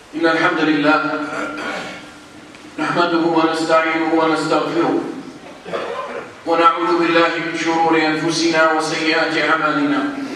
إن الحمد لله نحمده ونستعينه ونستغفره ونعوذ بالله من شرور أنفسنا وسيئات أعمالنا.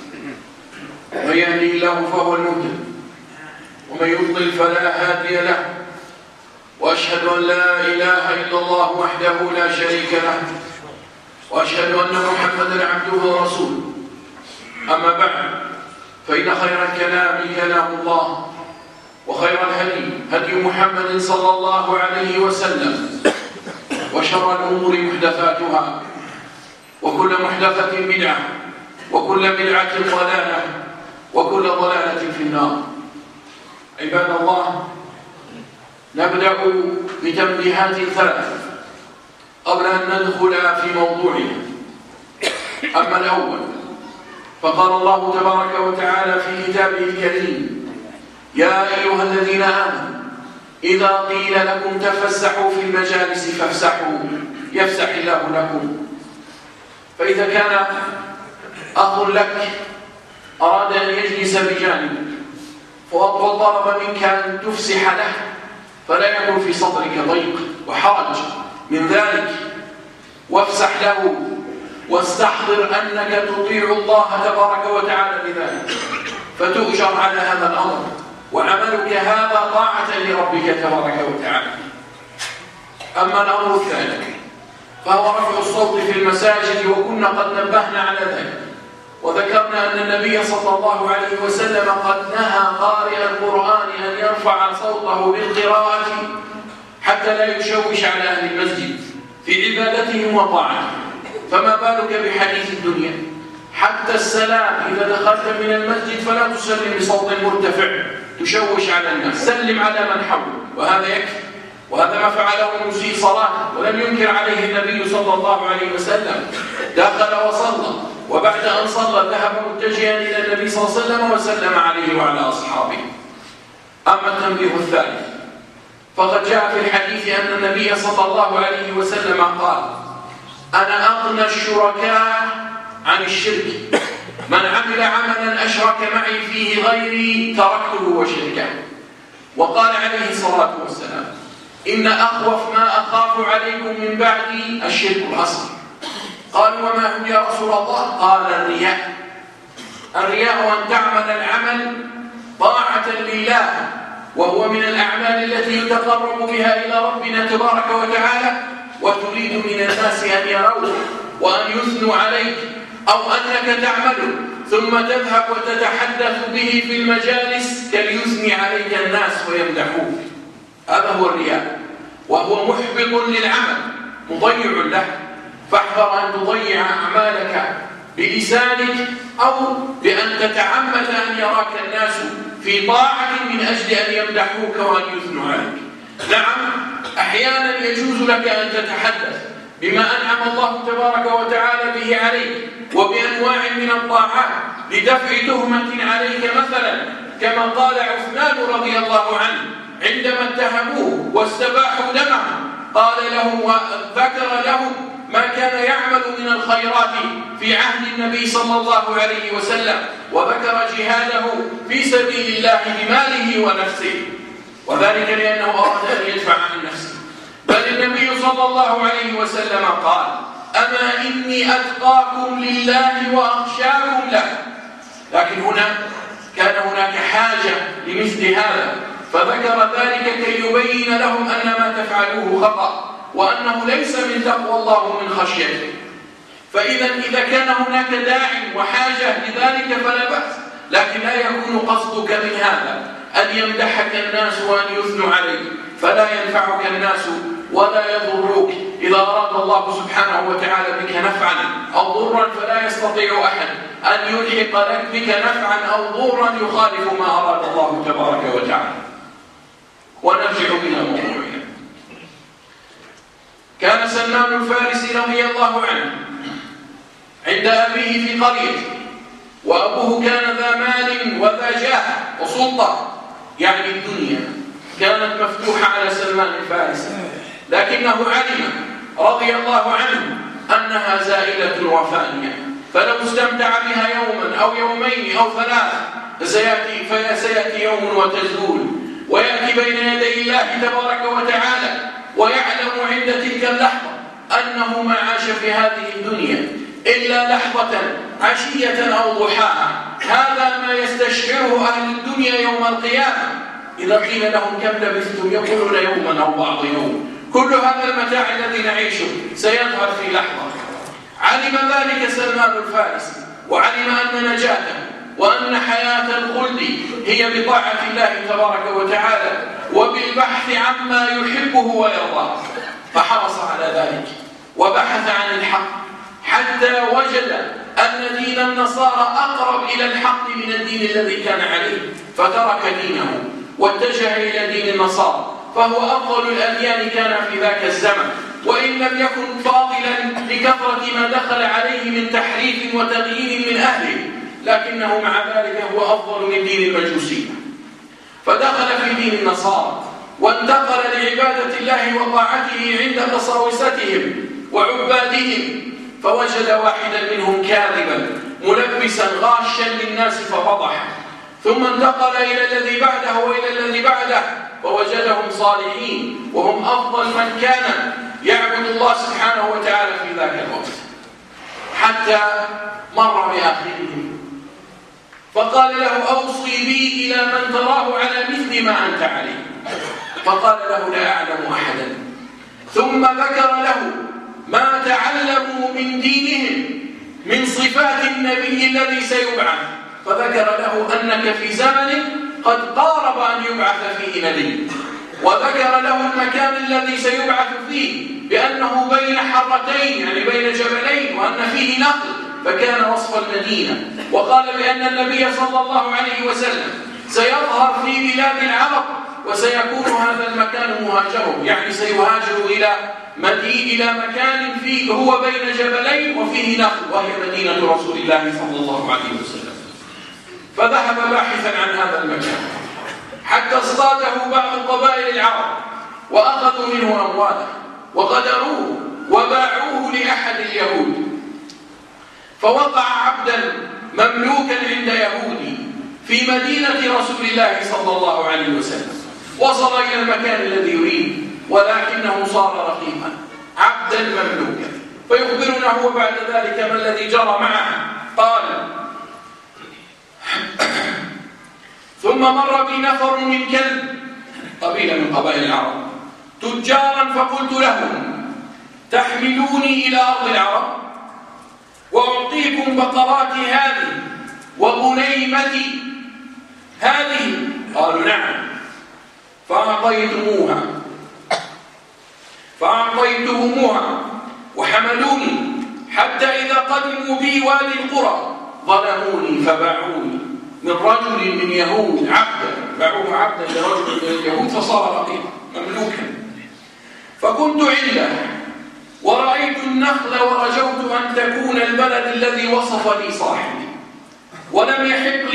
من يهده الله فهو المهتد ومن يضلل فلا هادي له، وأشهد أن لا إله إلا الله وحده لا شريك له، وأشهد أن محمدا عبده ورسوله. أما بعد، فإن خير الكلام كلام الله، وخير الهدي هدي محمد صلى الله عليه وسلم، وشر الأمور محدثاتها، وكل محدثة بدعة، وكل بدعة ضلالة، وكل ضلالة في النار. عباد الله، نبدأ بتنبيهات ثلاث قبل أن ندخل في موضوعنا. أما الأول، فقال الله تبارك وتعالى في كتابه الكريم: يا أيها الذين آمنوا إذا قيل لكم تفسحوا في المجالس فافسحوا يفسح الله لكم. فإذا كان أخ لك أراد أن يجلس بجانبك وطلب منك أن تفسح له، فلا يكن في صدرك ضيق وحرج من ذلك، وافسح له واستحضر أنك تطيع الله تبارك وتعالى بذلك، فتؤجر على هذا الأمر، وعملك هذا طاعة لربك تبارك وتعالى. أما الأمر الثاني فهو رفع الصوت في المساجد، وكنا قد نبهنا على ذلك، وذكرنا أن النبي صلى الله عليه وسلم قد نهى قارئ القرآن أن يرفع صوته بالقراءة حتى لا يشوش على أهل المسجد في عبادتهم وطاعتهم. فما بالك بحديث الدنيا؟ حتى السلام إذا دخلت من المسجد فلا تسلم بصوت مرتفع تشوش على الناس، سلم على من حوله، وهذا يكفي. وهذا ما فعله مسيء صلاته، ولم ينكر عليه النبي صلى الله عليه وسلم. دخل وصلى، وبعد أن صلى ذهب متجها إلى النبي صلى الله عليه وسلم وسلم عليه وعلى أصحابه. أما التنبيه الثالث، فقد جاء في الحديث أن النبي صلى الله عليه وسلم قال: أنا أغنى الشركاء عن الشرك، من عمل عملا أشرك معي فيه غيري تركته وشركه. وقال عليه الصلاة والسلام: إن أخوف ما أخاف عليكم من بعدي الشرك الأصغر. قالوا: وما هو يا رسول الله؟ قال: الرياء. الرياء أن تعمل العمل طاعة لله، وهو من الأعمال التي يتقرب بها إلى ربنا تبارك وتعالى، وتريد من الناس أن يروه وأن يثنوا عليك، أو أنك تعمله ثم تذهب وتتحدث به في المجالس كليثني عليك الناس ويمدحوك. هذا هو الرياء، وهو محبط للعمل مضيع له. فاحذر أن تضيع أعمالك بلسانك، أو بأن تتعمد أن يراك الناس في طاعة من أجل أن يمدحوك وأن يثنوا عليك. نعم، أحيانا يجوز لك أن تتحدث بما أنعم الله تبارك وتعالى به عليك وبأنواع من الطاعات لدفع تهمة عليك، مثلا كما قال عثمان رضي الله عنه عندما اتهموه واستباحوا دمه، قال لهم وذكر لهم ما كان يعمل من الخيرات في عهد النبي صلى الله عليه وسلم، وذكر جهاده في سبيل الله بماله ونفسه، وذلك لأنه أراد أن يدفع عن نفسه. بل النبي صلى الله عليه وسلم قال: أما إني أتقاكم لله وأخشاكم له. لكن هنا كان هناك حاجة لمثل هذا، فذكر ذلك كي يبين لهم أن ما تفعلوه خطأ، وأنه ليس من تقوى الله من خشيته. إذا كان هناك داع وحاجة لذلك فلا بأس، لكن لا يكون قصدك من هذا أن يمدحك الناس وأن يثنوا عليك، فلا ينفعك الناس ولا يضروك. إذا أراد الله سبحانه وتعالى بك نفعا أو ضرا فلا يستطيع أحد أن يلحق لك بك نفعا أو ضرا يخالف ما أراد الله تبارك وتعالى. ونرجع إلى موضوعنا. كان سلمان الفارسي رضي الله عنه عند أبيه في قرية، وأبوه كان ذا مال وذا جاه وسلطة، يعني الدنيا كانت مفتوحة على سلمان الفارسي، لكنه علم رضي الله عنه أنها زائلة وفانية، فلو استمتع بها يوما أو يومين أو ثلاث فسيأتي يوم وتزول، ويأتي بين يدي الله تبارك وتعالى ويعلم عند تلك اللحظة أنه ما عاش في هذه الدنيا إلا لحظة عشية أو ضحاها. هذا ما يستشعره أهل الدنيا يوم القيامة إذا قيل لهم كم لبثتم يقولون يوما أو بعض يوم. كل هذا المتاع الذي نعيشه سيظهر في لحظة. علم ذلك سلمان الفارسي، وعلم أن نجاته وأن حياة الخلد هي بطاعة الله تبارك وتعالى وبالبحث عما يحبه ويرضاه، فحرص على ذلك وبحث عن الحق حتى وجد أن دين النصارى أقرب إلى الحق من الدين الذي كان عليه، فترك دينه واتجه إلى دين النصارى، فهو أفضل الأديان كان في ذاك الزمن، وإن لم يكن فاضلا لكثرة ما دخل عليه من تحريف وتغيير من أهله، لكنه مع ذلك هو أفضل من دين المجوسية. فدخل في دين النصارى وانتقل لعبادة الله وطاعته عند قساوستهم وعبادهم، فوجد واحدا منهم كاذبا ملبسا غاشا للناس ففضح، ثم انتقل إلى الذي بعده وإلى الذي بعده فوجدهم صالحين وهم أفضل من كان يعبد الله سبحانه وتعالى في ذاك الوقت، حتى مر بآخرهم فقال له أوصي بي إلى من تراه على مثل ما أنت عليه، فقال له لا أعلم أحدا. ثم ذكر له ما تعلموا من دينهم من صفات النبي الذي سيبعث، فذكر له أنك في زمن قد قارب أن يبعث فيه نبي، وذكر له المكان الذي سيبعث فيه بأنه بين حرتين يعني بين جبلين وأن فيه نخل فكان وصف المدينة، وقال بأن النبي صلى الله عليه وسلم سيظهر في بلاد العرب وسيكون هذا المكان مهاجره، يعني سيهاجر إلى مكان فيه هو بين جبلين وفيه نخل وهي مدينة رسول الله صلى الله عليه وسلم. فذهب باحثا عن هذا المكان حتى اصطاده بعض قبائل العرب وأخذوا منه أمواله وغدروه وباعوه لأحد اليهود، فوقع عبدا مملوكا عند يهودي في مدينة رسول الله صلى الله عليه وسلم، وصل إلى المكان الذي يريد ولكنه صار رقيقا عبدا مملوكا. فيخبرنا هو بعد ذلك ما الذي جرى معه. قال ثم مر بي نفر من كلب، قبيلة من قبائل العرب، تجارا، فقلت لهم تحملوني إلى أرض العرب وأعطيكم بقراتي هذه وغنيمتي هذه؟ قالوا نعم. فأعطيتهموها وحملوني حتى إذا قدموا بي وادي القرى ظلموني فباعوني من رجل من يهود عبدا، باعوه عبدا لرجل من اليهود فصار رقيقا مملوكا. فكنت عنده ورأيت النخل ورجوت أن تكون البلد الذي وصف لي صاحبي، ولم يحق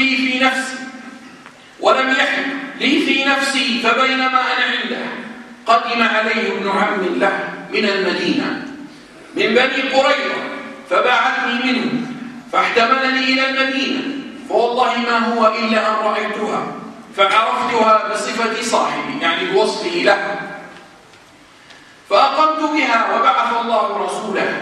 لي في نفسي فبينما أنا عنده قدم عليه ابن عم له من المدينة من بني قريظة فباعتني منه فاحتملني إلى المدينة، فوالله ما هو إلا أن رأيتها فعرفتها بصفة صاحبي يعني بوصفه له، فأقمت بها وبعث الله رسوله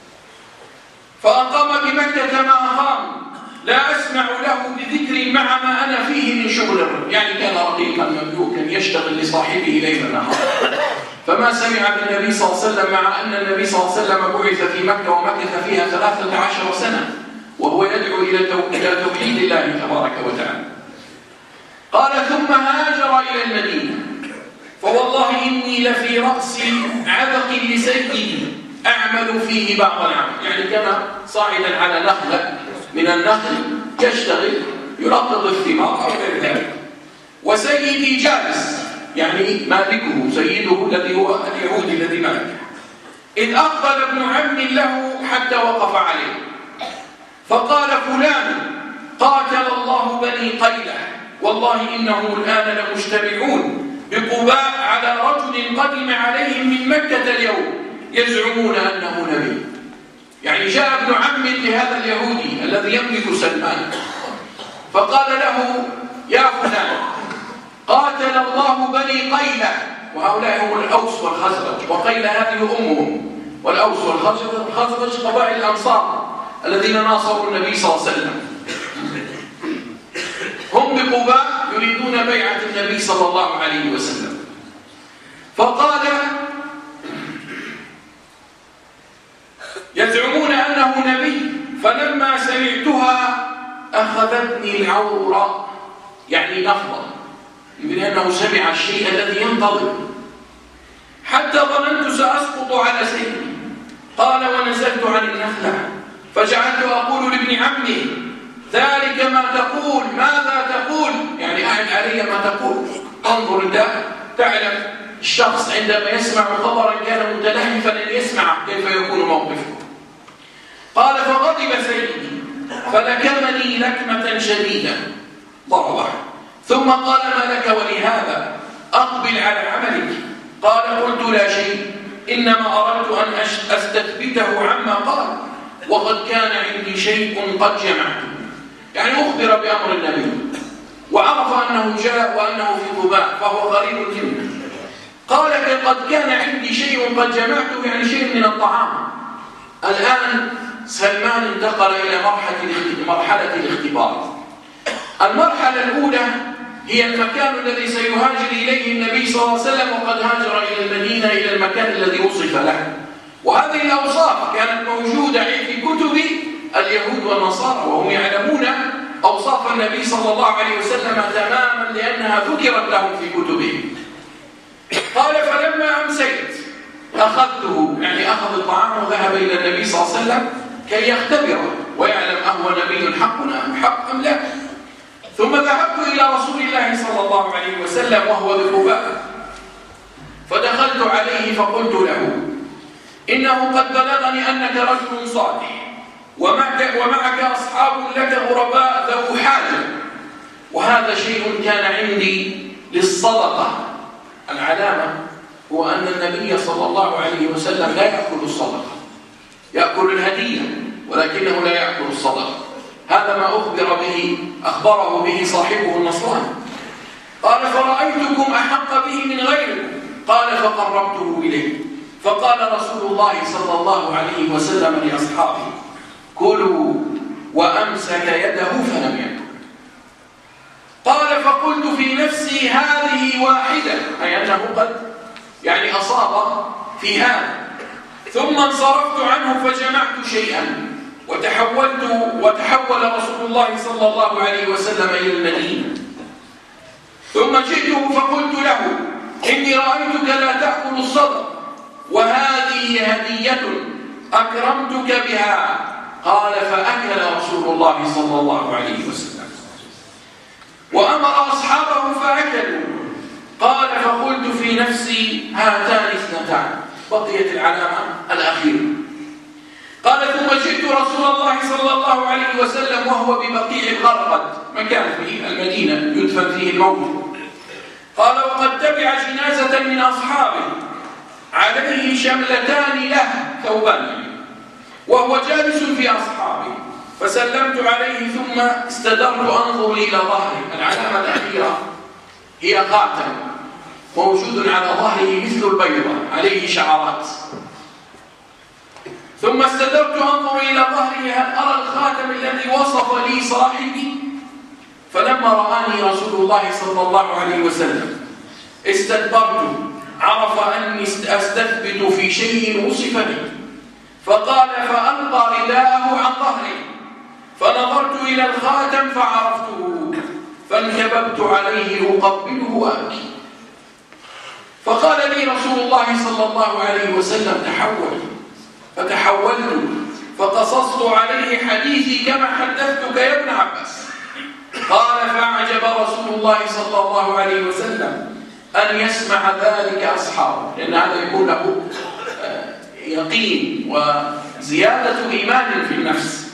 فأقام بمكة ما أقام، لا أسمع له بذكر مع ما أنا فيه من شغل، يعني كان رقيقا مملوكا يشتغل لصاحبه ليلا نهارا. فما سمع بالنبي صلى الله عليه وسلم مع أن النبي صلى الله عليه وسلم بعث في مكة ومكث فيها 13 سنة وهو يدعو إلى توحيد الله تبارك وتعالى. قال ثم هاجر إلى المدينة، فوالله إني لفي رأس عذق لسيدي أعمل فيه بعض العمل، يعني كان صاعدا على نخلة من النخل يشتغل يلقط الثمار أو غير ذلك، وسيدي جالس يعني مالكه سيده الذي هو اليهودي الذي مالكه، إذ أقبل ابن عم له حتى وقف عليه فقال فلان قاتل الله بني قيلة والله إنهم الآن لمجتمعون بقباء على رجل قدم عليهم من مكة اليوم يزعمون أنه نبي. يعني جاء ابن عم لهذا اليهودي الذي يملك سلمان فقال له يا فلان قاتل الله بني قيلة، وهؤلاء هم الأوس والخزرج، وقيلة هذه أمهم، والأوس والخزرج قبائل الأنصار الذين ناصروا النبي صلى الله عليه وسلم. هم بقباء يريدون بيعة النبي صلى الله عليه وسلم. فقال يزعمون أنه نبي، فلما سمعتها أخذتني العورة، يعني نفضة، من أنه سمع الشيء الذي ينتظر، حتى ظننت سأسقط على سيدي. قال ونزلت عن النخلة فجعلت أقول لابن عمي ذلك ما تقول، ماذا تقول؟ يعني أعد علي ما تقول. انظر أنت تعلم الشخص عندما يسمع خبرا كان متلهفا أن يسمع كيف يكون موقفه. قال فغضب سيدي فلكمني لكمة شديدة ضربه، ثم قال ما لك ولهذا؟ أقبل على عملك. قال قلت لا شيء، إنما أردت أن أستثبته عما قال، وقد كان عندي شيء قد جمعته. يعني أخبر بأمر النبي وعرف أنه جاء وأنه في قباء، فهو غريب جدا. قال قد كان عندي شيء قد جمعته، يعني شيء من الطعام. الآن سلمان انتقل إلى مرحلة الاختبار. المرحلة الأولى هي المكان الذي سيهاجر إليه النبي صلى الله عليه وسلم، وقد هاجر إلى المدينة، إلى المكان الذي وصف له. وهذه الأوصاف كانت موجودة في كتب اليهود والنصارى، وهم يعلمون أوصاف النبي صلى الله عليه وسلم تماما لأنها ذكرت لهم في كتبهم. قال فلما أمسيت أخذته، يعني أخذ الطعام وذهب إلى النبي صلى الله عليه وسلم كي يختبره ويعلم أهو نبي حق أم لا. ثم ذهبت إلى رسول الله صلى الله عليه وسلم وهو بقباء، فدخلت عليه فقلت له إنه قد بلغني أنك رجل صالح، ومعك أصحاب لك غرباء ذو حاجة، وهذا شيء كان عندي للصدقة. العلامة هو أن النبي صلى الله عليه وسلم لا يأكل الصدقة، يأكل الهدية، ولكنه لا يأكل الصدقة. هذا ما أخبره به صاحبه النصراني. قال فرأيتكم أحق به من غيركم. قال فقربته إليه، فقال رسول الله صلى الله عليه وسلم لأصحابه كلوا، وأمسك يده فلم يأكل. قال فقلت في نفسي هذه واحدة، أي أنه قد يعني أصاب في هذا. ثم انصرفت عنه فجمعت شيئا وتحول رسول الله صلى الله عليه وسلم إلى المدينة. ثم جئته فقلت له إني رأيتك لا تأكل الصدقة، وهذه هدية أكرمتك بها. قال فأكل رسول الله صلى الله عليه وسلم وأمر أصحابه فأكلوا. قال فقلت في نفسي هاتان اثنتان، بقيت العلامة الأخيرة. قال ثم جئت رسول الله صلى الله عليه وسلم وهو ببقيع الغرقد، مكان في المدينة يدفن فيه الموت. قال وقد تبع جنازة من أصحابه عليه شملتان له، ثوبان، وهو جالس في أصحابه، فسلمت عليه ثم استدرت أنظر إلى ظهره. العلامة الأخيرة هي خاتم موجود على ظهره مثل البيضة عليه شعرات. ثم استدرت أنظر إلى ظهره هل أرى الخاتم الذي وصف لي صاحبي. فلما رآني رسول الله صلى الله عليه وسلم استدبرت، عرف أني أستثبت في شيء وصف لي، فقال فألقى رداءه عن ظهري، فنظرت إلى الخاتم فعرفته، فانكببت عليه أقبله وأبكي. فقال لي رسول الله صلى الله عليه وسلم تحول، فتحولت فقصصت عليه حديثي كما حدثتك يا ابن عباس. قال فأعجب رسول الله صلى الله عليه وسلم أن يسمع ذلك أصحابه، لأن هذا يكون له يقين وزيادة إيمان في النفس.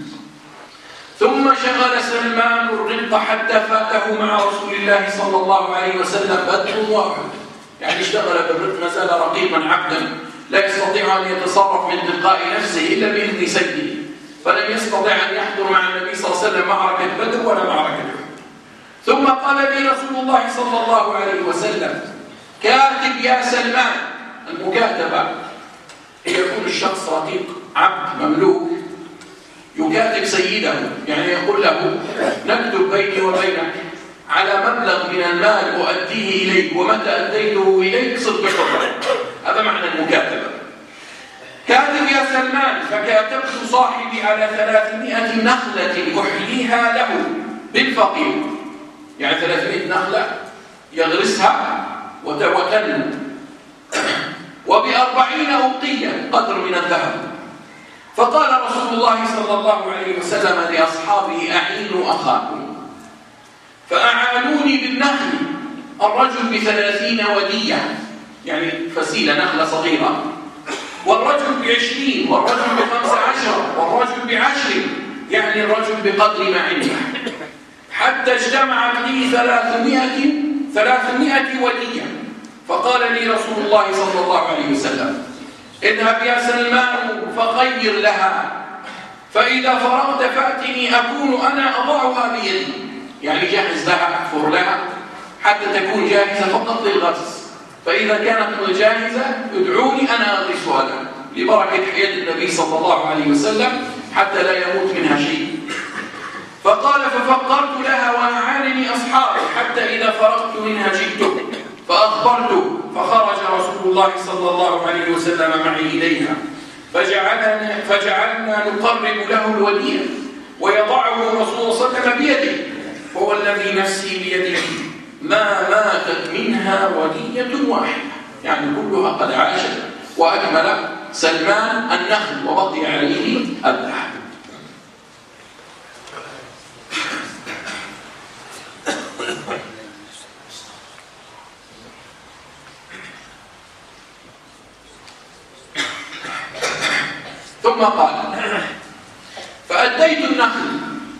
ثم شغل سلمان الرق حتى فاته مع رسول الله صلى الله عليه وسلم بدر واحد، يعني اشتغل بالرق، ما زال رقيقا عبدا لا يستطيع أن يتصرف من تلقاء نفسه إلا بإذن سيده، فلم يستطع أن يحضر مع النبي صلى الله عليه وسلم معركة بدر ولا معركة أحد. ثم قال لي رسول الله صلى الله عليه وسلم: كاتب يا سلمان. المكاتبة يكون الشخص رقيق عبد مملوك يكاتب سيده، يعني يقول له: نكتب بيني وبينك على مبلغ من المال أؤديه إليك، ومتى أديته إليك صرت بحر. هذا معنى المكاتبة. كاتب يا سلمان. فكاتبت صاحبي على 300 نخلة أحييها له بالفقير، يعني 300 نخلة يغرسها وتنمو، وب40 أوقية قدر من الذهب. فقال رسول الله صلى الله عليه وسلم لأصحابه: أعينوا أخاكم. فأعانوني بالنخل، الرجل ب30 ودية، يعني فسيلة نخلة صغيرة، والرجل ب20، والرجل ب15، والرجل ب10، يعني الرجل بقدر ما عنده، حتى اجتمعت لي 300 ودية. فقال لي رسول الله صلى الله عليه وسلم: اذهب يا سلمان فخير لها، فإذا فرغت فأتني أكون أنا أضعها بيدي، يعني جهز لها، أحفر لها حتى تكون جاهزة فقط للغرس، فإذا كانت جاهزة ادعوني أنا أغرسها لها، لبركة يد النبي صلى الله عليه وسلم حتى لا يموت منها شيء. فقال: ففقرت لها وأعانني أصحابي حتى إذا فرغت منها جئته فأخبرته، فخرج رسول الله صلى الله عليه وسلم معي إليها، فجعلنا نقرب له الودية ويضعه رسول الله صلى الله عليه وسلم بيده، هو الذي نفسي بيده ما ماتت منها ودية واحدة، يعني كلها قد عاشت وأكمل سلمان النخل وبقي عليه الذهب. ثم قال: فأديت النخل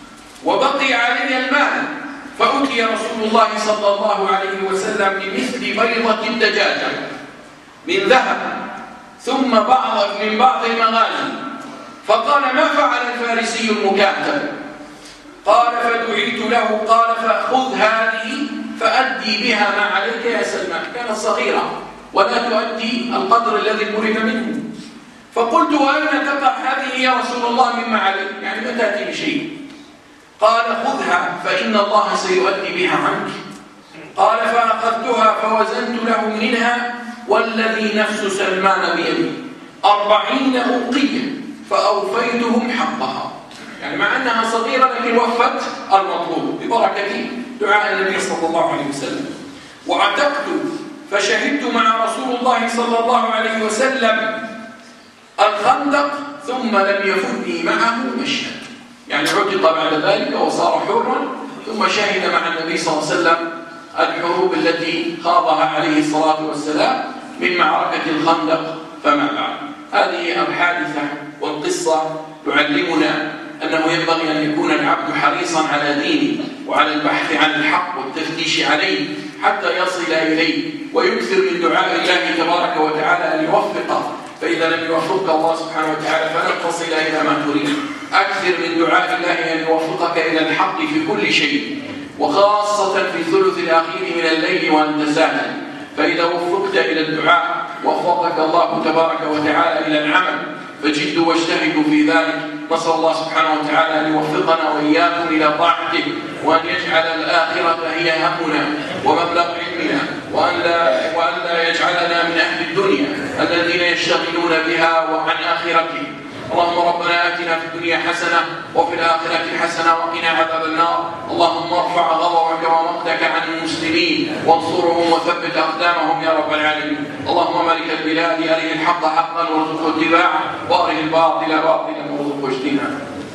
وبقي علي المال، فأتي رسول الله صلى الله عليه وسلم بمثل بيضة الدجاجة من ذهب، ثم من بعض المغازي، فقال: ما فعل الفارسي المكاتب؟ قال: فدعيت له، قال: فخذ هذه فأدي بها ما عليك يا سلمان. كانت صغيرة ولا تؤدي القدر الذي مرد منه. فقلت: وأين تقع هذه يا رسول الله مما علي؟ يعني ما تأتي بشيء. قال: خذها فإن الله سيؤدي بها عنك. قال: فأخذتها فوزنت له منها والذي نفس سلمان بيدي 40 أوقية فأوفيتهم حقها، يعني مع أنها صغيرة لكن وفت المطلوب ببركة دعاء النبي صلى الله عليه وسلم. وعتقت فشهدت مع رسول الله صلى الله عليه وسلم الخندق، ثم لم يفني معه مشهد، يعني عتق بعد ذلك وصار حرا، ثم شهد مع النبي صلى الله عليه وسلم الحروب التي خاضها عليه الصلاة والسلام من معركة الخندق فما بعد. هذه الحادثة والقصة تعلمنا أنه ينبغي أن يكون العبد حريصا على دينه وعلى البحث عن الحق والتفتيش عليه حتى يصل إليه، ويكثر من دعاء الله تبارك وتعالى أن يوفقه، فإذا لم يوفقك الله سبحانه وتعالى فلن تصل إلى ما تريد. أكثر من دعاء الله أن يوفقك إلى الحق في كل شيء، وخاصة في الثلث الأخير من الليل وأنت ساهر، فإذا وفقت إلى الدعاء وفقك الله تبارك وتعالى إلى العمل، فجدوا واجتهدوا في ذلك. نسأل الله سبحانه وتعالى أن يوفقنا وإياكم إلى طاعته، وأن يجعل الآخرة هي همنا ومبلغ علمنا، وأن لا يجعلنا من أهل الدنيا الذين يشتغلون بها وعن آخرتهم. اللهم ربنا آتنا في الدنيا حسنة وفي الآخرة حسنة وقنا عذاب النار. اللهم ارفع غضبك ومقتك عن المسلمين وانصرهم وثبت أقدامهم يا رب العالمين. اللهم ملك البلاد أرنا الحق حقا وارزقه اتباعه، وأرنا الباطل باطلا وارزقه اجتنابه.